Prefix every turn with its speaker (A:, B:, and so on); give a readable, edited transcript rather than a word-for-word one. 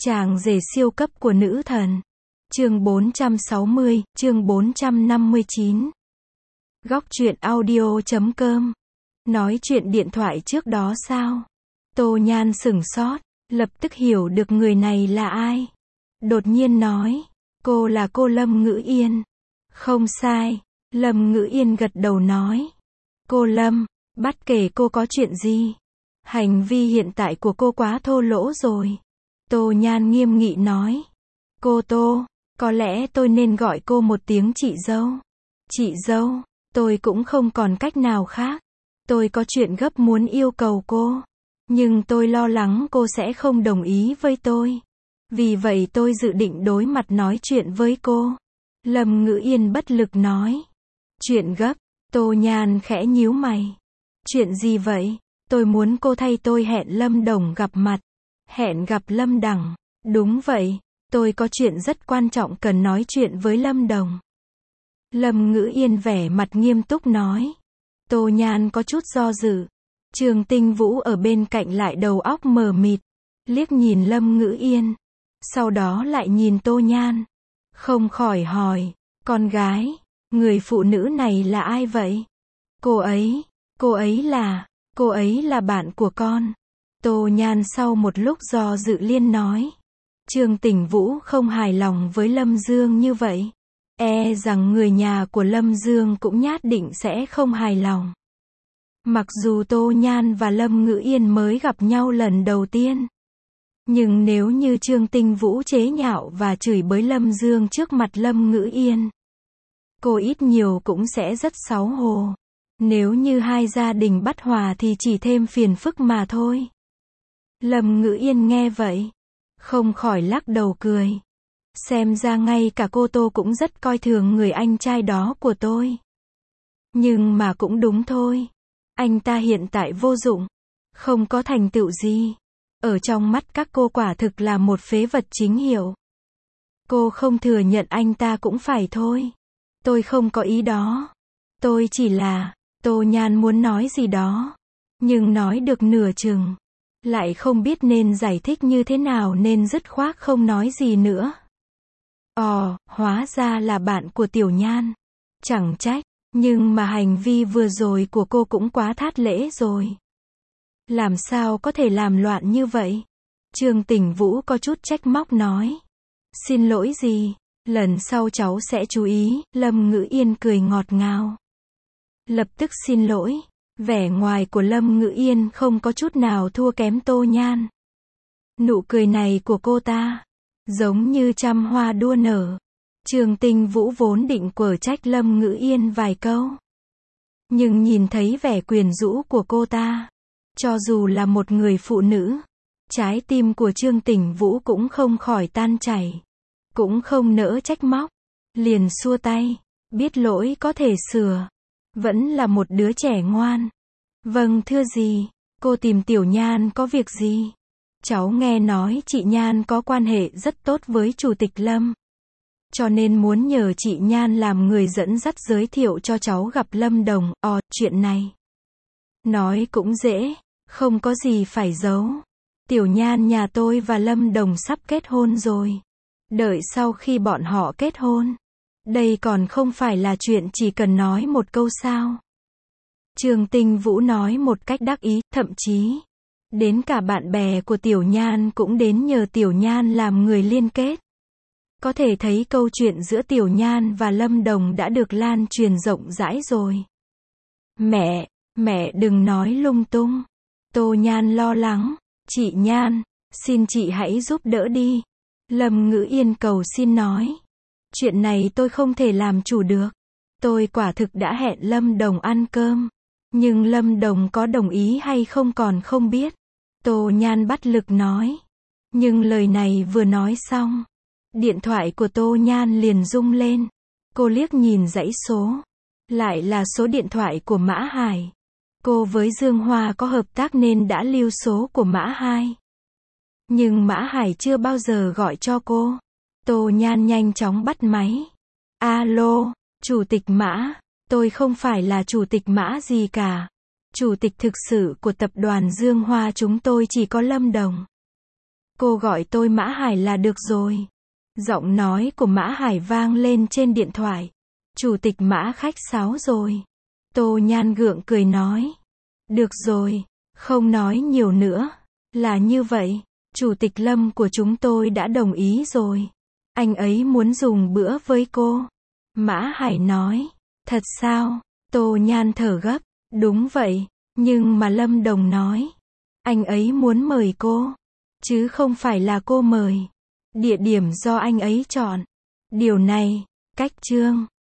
A: Chàng rể siêu cấp của nữ thần. Chương 460, chương 459. Góc truyện audio.com. Nói chuyện điện thoại trước đó sao? Tô Nhan sửng sốt, lập tức hiểu được người này là ai. Đột nhiên nói, cô là cô Lâm Ngữ Yên. Không sai, Lâm Ngữ Yên gật đầu nói. Cô Lâm, bất kể cô có chuyện gì, hành vi hiện tại của cô quá thô lỗ rồi. Tô Nhan nghiêm nghị nói. Cô Tô, có lẽ tôi nên gọi cô một tiếng chị dâu. Chị dâu, tôi cũng không còn cách nào khác. Tôi có chuyện gấp muốn yêu cầu cô. Nhưng tôi lo lắng cô sẽ không đồng ý với tôi. Vì vậy tôi dự định đối mặt nói chuyện với cô. Lâm Ngữ Yên bất lực nói. Chuyện gấp, Tô Nhan khẽ nhíu mày. Chuyện gì vậy? Tôi muốn cô thay tôi hẹn Lâm Đồng gặp mặt. Hẹn gặp Lâm Đằng. Đúng vậy, tôi có chuyện rất quan trọng cần nói chuyện với Lâm Đồng. Lâm Ngữ Yên vẻ mặt nghiêm túc nói. Tô Nhan có chút do dự. Trường Tinh Vũ ở bên cạnh lại đầu óc mờ mịt. Liếc nhìn Lâm Ngữ Yên. Sau đó lại nhìn Tô Nhan. Không khỏi hỏi, con gái, người phụ nữ này là ai vậy? Cô ấy là bạn của con. Tô Nhan sau một lúc do dự liên nói. Trường Tinh Vũ không hài lòng với Lâm Dương như vậy. E rằng người nhà của Lâm Dương cũng nhất định sẽ không hài lòng. Mặc dù Tô Nhan và Lâm Ngữ Yên mới gặp nhau lần đầu tiên. Nhưng nếu như Trường Tinh Vũ chế nhạo và chửi bới Lâm Dương trước mặt Lâm Ngữ Yên, cô ít nhiều cũng sẽ rất xấu hổ. Nếu như hai gia đình bất hòa thì chỉ thêm phiền phức mà thôi. Lâm Ngữ Yên nghe vậy, không khỏi lắc đầu cười. Xem ra ngay cả cô Tô cũng rất coi thường người anh trai đó của tôi. Nhưng mà cũng đúng thôi. Anh ta hiện tại vô dụng, không có thành tựu gì. Ở trong mắt các cô quả thực là một phế vật chính hiệu. Cô không thừa nhận anh ta cũng phải thôi. Tôi không có ý đó. Tôi chỉ là, Tô Nhan muốn nói gì đó. Nhưng nói được nửa chừng. Lại không biết nên giải thích như thế nào nên dứt khoát không nói gì nữa. Hóa ra là bạn của Tiểu Nhan. Chẳng trách, nhưng mà hành vi vừa rồi của cô cũng quá thát lễ rồi. Làm sao có thể làm loạn như vậy? Trường Tinh Vũ có chút trách móc nói. Xin lỗi gì, lần sau cháu sẽ chú ý. Lâm Ngữ Yên cười ngọt ngào. Lập tức xin lỗi. Vẻ ngoài của Lâm Ngữ Yên không có chút nào thua kém Tô Nhan. Nụ cười này của cô ta, giống như trăm hoa đua nở. Trường Tinh Vũ vốn định quở trách Lâm Ngữ Yên vài câu. Nhưng nhìn thấy vẻ quyến rũ của cô ta, cho dù là một người phụ nữ, trái tim của Trường Tinh Vũ cũng không khỏi tan chảy. Cũng không nỡ trách móc. Liền xua tay, biết lỗi có thể sửa. Vẫn là một đứa trẻ ngoan. Vâng thưa dì, cô tìm Tiểu Nhan có việc gì? Cháu nghe nói chị Nhan có quan hệ rất tốt với Chủ tịch Lâm. Cho nên muốn nhờ chị Nhan làm người dẫn dắt giới thiệu cho cháu gặp Lâm Đồng. Chuyện này nói cũng dễ, không có gì phải giấu. Tiểu Nhan nhà tôi và Lâm Đồng sắp kết hôn rồi. Đợi sau khi bọn họ kết hôn, đây còn không phải là chuyện chỉ cần nói một câu sao? Trường Tinh Vũ nói một cách đắc ý, thậm chí đến cả bạn bè của Tiểu Nhan cũng đến nhờ Tiểu Nhan làm người liên kết. Có thể thấy câu chuyện giữa Tiểu Nhan và Lâm Đồng đã được lan truyền rộng rãi rồi. Mẹ đừng nói lung tung. Tô Nhan lo lắng. Chị Nhan, xin chị hãy giúp đỡ đi. Lâm Ngữ Yên cầu xin nói. Chuyện này tôi không thể làm chủ được. Tôi quả thực đã hẹn Lâm Đồng ăn cơm. Nhưng Lâm Đồng có đồng ý hay không còn không biết. Tô Nhan bất lực nói. Nhưng lời này vừa nói xong, điện thoại của Tô Nhan liền rung lên. Cô liếc nhìn dãy số. Lại là số điện thoại của Mã Hải. Cô với Dương Hoa có hợp tác nên đã lưu số của Mã Hải. Nhưng Mã Hải chưa bao giờ gọi cho cô. Tô Nhan nhanh chóng bắt máy. Alo, Chủ tịch Mã. Tôi không phải là chủ tịch Mã gì cả. Chủ tịch thực sự của tập đoàn Dương Hoa chúng tôi chỉ có Lâm Đồng. Cô gọi tôi Mã Hải là được rồi. Giọng nói của Mã Hải vang lên trên điện thoại. Chủ tịch Mã khách sáo rồi. Tô Nhan gượng cười nói. Được rồi, không nói nhiều nữa. Là như vậy, Chủ tịch Lâm của chúng tôi đã đồng ý rồi. Anh ấy muốn dùng bữa với cô. Mã Hải nói. Thật sao? Tô Nhan thở gấp. Đúng vậy, nhưng mà Lâm Đồng nói. Anh ấy muốn mời cô, chứ không phải là cô mời. Địa điểm do anh ấy chọn. Điều này, cách chương